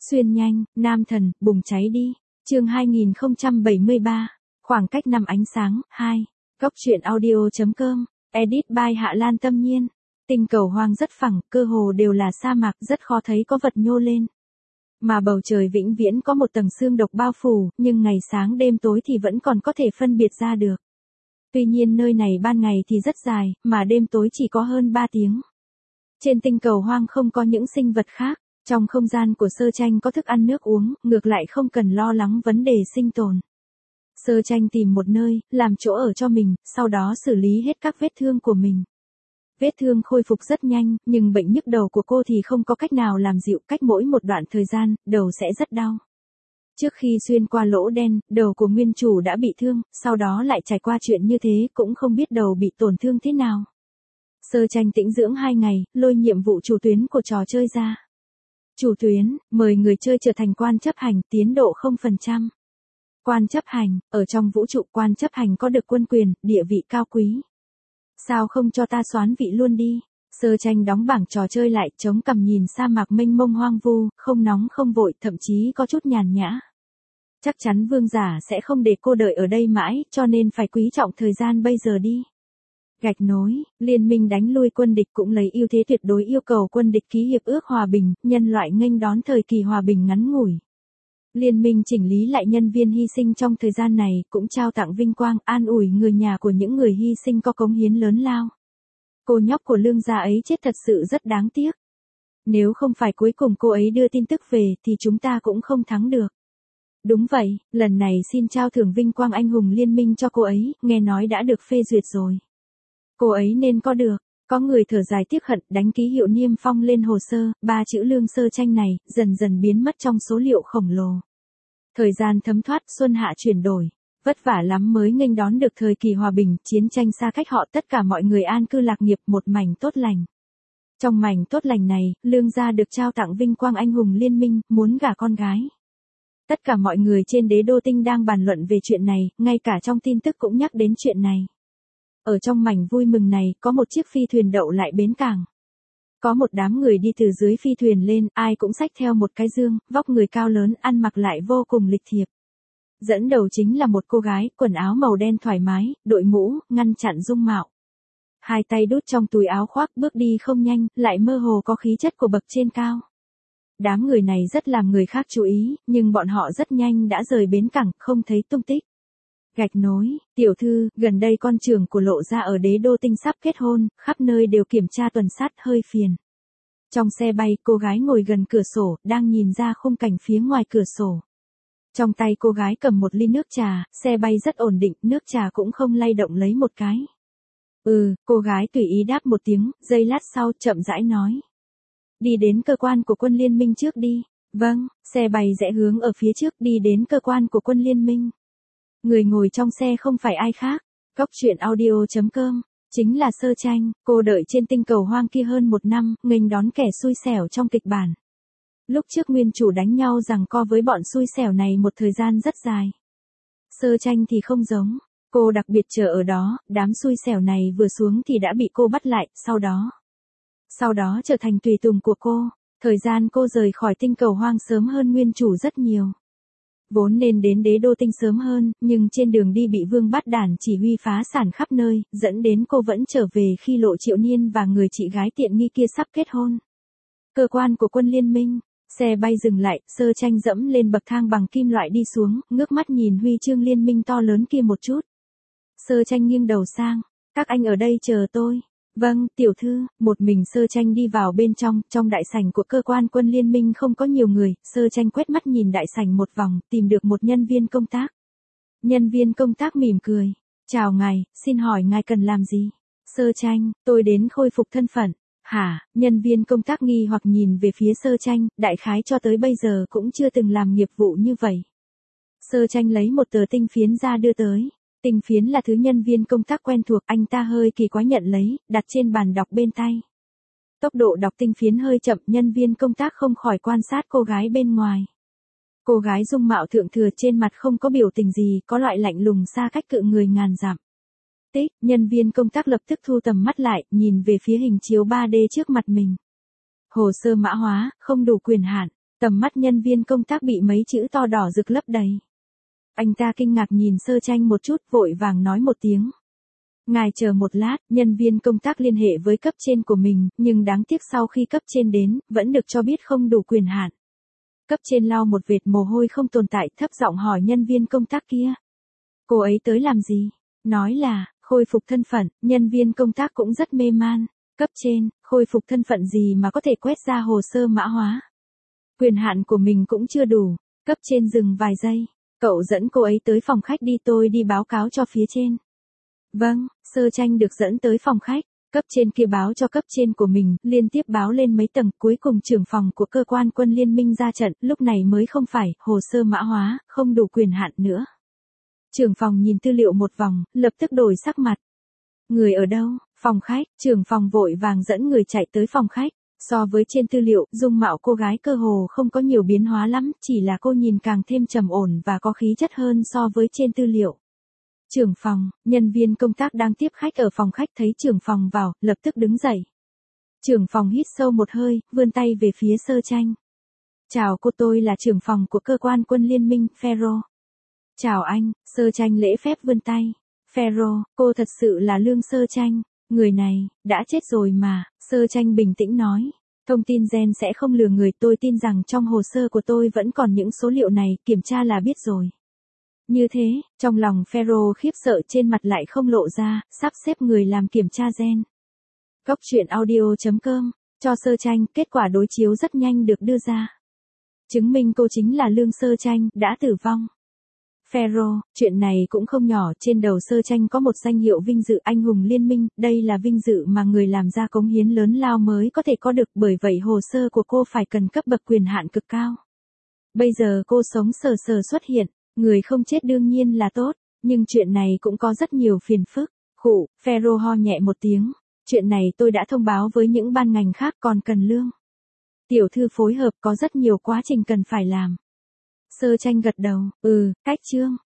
Xuyên nhanh, nam thần, bùng cháy đi. Chương 2073. Khoảng cách năm ánh sáng, 2. Góc truyện audio.com. Edit by Hạ Lan Tâm Nhiên. Tinh cầu hoang rất phẳng, cơ hồ đều là sa mạc, rất khó thấy có vật nhô lên. Mà bầu trời vĩnh viễn có một tầng sương độc bao phủ, nhưng ngày sáng đêm tối thì vẫn còn có thể phân biệt ra được. Tuy nhiên nơi này ban ngày thì rất dài, mà đêm tối chỉ có hơn 3 tiếng. Trên tinh cầu hoang không có những sinh vật khác. Trong không gian của Sơ Tranh có thức ăn nước uống, ngược lại không cần lo lắng vấn đề sinh tồn. Sơ Tranh tìm một nơi, làm chỗ ở cho mình, sau đó xử lý hết các vết thương của mình. Vết thương khôi phục rất nhanh, nhưng bệnh nhức đầu của cô thì không có cách nào làm dịu, cách mỗi một đoạn thời gian, đầu sẽ rất đau. Trước khi xuyên qua lỗ đen, đầu của nguyên chủ đã bị thương, sau đó lại trải qua chuyện như thế, cũng không biết đầu bị tổn thương thế nào. Sơ Tranh tĩnh dưỡng 2 ngày, lôi nhiệm vụ chủ tuyến của trò chơi ra. Chủ tuyến, mời người chơi trở thành quan chấp hành, tiến độ 0%. Quan chấp hành, ở trong vũ trụ quan chấp hành có được quân quyền, địa vị cao quý. Sao không cho ta soán vị luôn đi? Sơ Tranh đóng bảng trò chơi lại, chống cằm nhìn sa mạc mênh mông hoang vu, không nóng không vội, thậm chí có chút nhàn nhã. Chắc chắn vương giả sẽ không để cô đợi ở đây mãi, cho nên phải quý trọng thời gian bây giờ đi. Gạch nối, liên minh đánh lui quân địch cũng lấy ưu thế tuyệt đối yêu cầu quân địch ký hiệp ước hòa bình, nhân loại nghênh đón thời kỳ hòa bình ngắn ngủi. Liên minh chỉnh lý lại nhân viên hy sinh trong thời gian này, cũng trao tặng vinh quang, an ủi người nhà của những người hy sinh có cống hiến lớn lao. Cô nhóc của lương gia ấy chết thật sự rất đáng tiếc. Nếu không phải cuối cùng cô ấy đưa tin tức về, thì chúng ta cũng không thắng được. Đúng vậy, lần này xin trao thưởng vinh quang anh hùng liên minh cho cô ấy, nghe nói đã được phê duyệt rồi. Cô ấy nên có được. Có người thở dài tiếc hận, đánh ký hiệu niêm phong lên hồ sơ, 3 chữ Lương Sơ Tranh này, dần dần biến mất trong số liệu khổng lồ. Thời gian thấm thoát, xuân hạ chuyển đổi. Vất vả lắm mới nghênh đón được thời kỳ hòa bình, chiến tranh xa cách họ, tất cả mọi người an cư lạc nghiệp, một mảnh tốt lành. Trong mảnh tốt lành này, Lương gia được trao tặng vinh quang anh hùng liên minh, muốn gả con gái. Tất cả mọi người trên đế đô tinh đang bàn luận về chuyện này, ngay cả trong tin tức cũng nhắc đến chuyện này. Ở trong mảnh vui mừng này, có một chiếc phi thuyền đậu lại bến cảng. Có một đám người đi từ dưới phi thuyền lên, ai cũng xách theo một cái dương, vóc người cao lớn, ăn mặc lại vô cùng lịch thiệp. Dẫn đầu chính là một cô gái, quần áo màu đen thoải mái, đội mũ, ngăn chặn dung mạo. Hai tay đút trong túi áo khoác, bước đi không nhanh, lại mơ hồ có khí chất của bậc trên cao. Đám người này rất làm người khác chú ý, nhưng bọn họ rất nhanh đã rời bến cảng, không thấy tung tích. Gạch nối, tiểu thư, gần đây con trưởng của Lộ gia ở đế đô tinh sắp kết hôn, khắp nơi đều kiểm tra tuần sát, hơi phiền. Trong xe bay, cô gái ngồi gần cửa sổ, đang nhìn ra khung cảnh phía ngoài cửa sổ. Trong tay cô gái cầm một ly nước trà, xe bay rất ổn định, nước trà cũng không lay động lấy một cái. Cô gái tùy ý đáp một tiếng, giây lát sau, chậm rãi nói. Đi đến cơ quan của quân liên minh trước đi. Vâng, xe bay rẽ hướng ở phía trước, đi đến cơ quan của quân liên minh. Người ngồi trong xe không phải ai khác, góc truyện audio.com, chính là Sơ Tranh. Cô đợi trên tinh cầu hoang kia hơn 1 năm, nghênh đón kẻ xui xẻo trong kịch bản. Lúc trước nguyên chủ đánh nhau giằng co với bọn xui xẻo này một thời gian rất dài. Sơ Tranh thì không giống, cô đặc biệt chờ ở đó, đám xui xẻo này vừa xuống thì đã bị cô bắt lại, sau đó trở thành tùy tùng của cô. Thời gian cô rời khỏi tinh cầu hoang sớm hơn nguyên chủ rất nhiều. Vốn nên đến đế đô tinh sớm hơn, nhưng trên đường đi bị Vương Bát Đản chỉ huy phá sản khắp nơi, dẫn đến cô vẫn trở về khi Lộ Triệu Niên và người chị gái tiện nghi kia sắp kết hôn. Cơ quan của quân liên minh, xe bay dừng lại, Sơ Tranh dẫm lên bậc thang bằng kim loại đi xuống, ngước mắt nhìn huy chương liên minh to lớn kia một chút. Sơ Tranh nghiêng đầu sang, các anh ở đây chờ tôi. Vâng, tiểu thư. Một mình Sơ Tranh đi vào bên trong đại sảnh của cơ quan quân liên minh không có nhiều người, Sơ Tranh quét mắt nhìn đại sảnh một vòng, tìm được một nhân viên công tác. Nhân viên công tác mỉm cười. Chào ngài, xin hỏi ngài cần làm gì? Sơ Tranh, tôi đến khôi phục thân phận. Hả? Nhân viên công tác nghi hoặc nhìn về phía Sơ Tranh, đại khái cho tới bây giờ cũng chưa từng làm nghiệp vụ như vậy. Sơ Tranh lấy một tờ tinh phiến ra đưa tới. Tinh phiến là thứ nhân viên công tác quen thuộc, anh ta hơi kỳ quái nhận lấy, đặt trên bàn đọc bên tay. Tốc độ đọc tinh phiến hơi chậm, nhân viên công tác không khỏi quan sát cô gái bên ngoài. Cô gái dung mạo thượng thừa, trên mặt không có biểu tình gì, có loại lạnh lùng xa cách cự người ngàn dặm. Nhân viên công tác lập tức thu tầm mắt lại, nhìn về phía hình chiếu 3D trước mặt mình. Hồ sơ mã hóa, không đủ quyền hạn. Tầm mắt nhân viên công tác bị mấy chữ to đỏ rực lấp đầy. Anh ta kinh ngạc nhìn Sơ Tranh một chút, vội vàng nói một tiếng. Ngài chờ một lát, nhân viên công tác liên hệ với cấp trên của mình, nhưng đáng tiếc sau khi cấp trên đến, vẫn được cho biết không đủ quyền hạn. Cấp trên lau một vệt mồ hôi không tồn tại, thấp giọng hỏi nhân viên công tác kia. Cô ấy tới làm gì? Nói là, khôi phục thân phận, nhân viên công tác cũng rất mê man. Cấp trên, khôi phục thân phận gì mà có thể quét ra hồ sơ mã hóa? Quyền hạn của mình cũng chưa đủ. Cấp trên dừng vài giây. Cậu dẫn cô ấy tới phòng khách đi, tôi đi báo cáo cho phía trên. Vâng, Sơ Tranh được dẫn tới phòng khách. Cấp trên kia báo cho cấp trên của mình, liên tiếp báo lên mấy tầng, cuối cùng trưởng phòng của cơ quan quân liên minh ra trận, lúc này mới không phải, hồ sơ mã hóa, không đủ quyền hạn nữa. Trưởng phòng nhìn tư liệu một vòng, lập tức đổi sắc mặt. Người ở đâu? Phòng khách, trưởng phòng vội vàng dẫn người chạy tới phòng khách. So với trên tư liệu, dung mạo cô gái cơ hồ không có nhiều biến hóa lắm, chỉ là cô nhìn càng thêm trầm ổn và có khí chất hơn so với trên tư liệu. Trưởng phòng, nhân viên công tác đang tiếp khách ở phòng khách thấy trưởng phòng vào, lập tức đứng dậy. Trưởng phòng hít sâu một hơi, vươn tay về phía Sơ Tranh. Chào cô, tôi là trưởng phòng của cơ quan quân liên minh, Pharaoh. Chào anh, Sơ Tranh lễ phép vươn tay. Pharaoh, cô thật sự là Lương Sơ Tranh. Người này, đã chết rồi mà, Sơ Tranh bình tĩnh nói. Thông tin gen sẽ không lừa người, tôi tin rằng trong hồ sơ của tôi vẫn còn những số liệu này, kiểm tra là biết rồi. Như thế, trong lòng Pharaoh khiếp sợ, trên mặt lại không lộ ra, sắp xếp người làm kiểm tra gen. Góc truyện audio.com, cho Sơ Tranh, kết quả đối chiếu rất nhanh được đưa ra. Chứng minh cô chính là Lương Sơ Tranh, đã tử vong. Pharaoh, chuyện này cũng không nhỏ, trên đầu Sơ Tranh có một danh hiệu vinh dự anh hùng liên minh, đây là vinh dự mà người làm ra cống hiến lớn lao mới có thể có được, bởi vậy hồ sơ của cô phải cần cấp bậc quyền hạn cực cao. Bây giờ cô sống sờ sờ xuất hiện, người không chết đương nhiên là tốt, nhưng chuyện này cũng có rất nhiều phiền phức. Khụ, Pharaoh ho nhẹ một tiếng, chuyện này tôi đã thông báo với những ban ngành khác, còn cần Lương tiểu thư phối hợp, có rất nhiều quá trình cần phải làm. Sơ Tranh gật đầu, cách chương.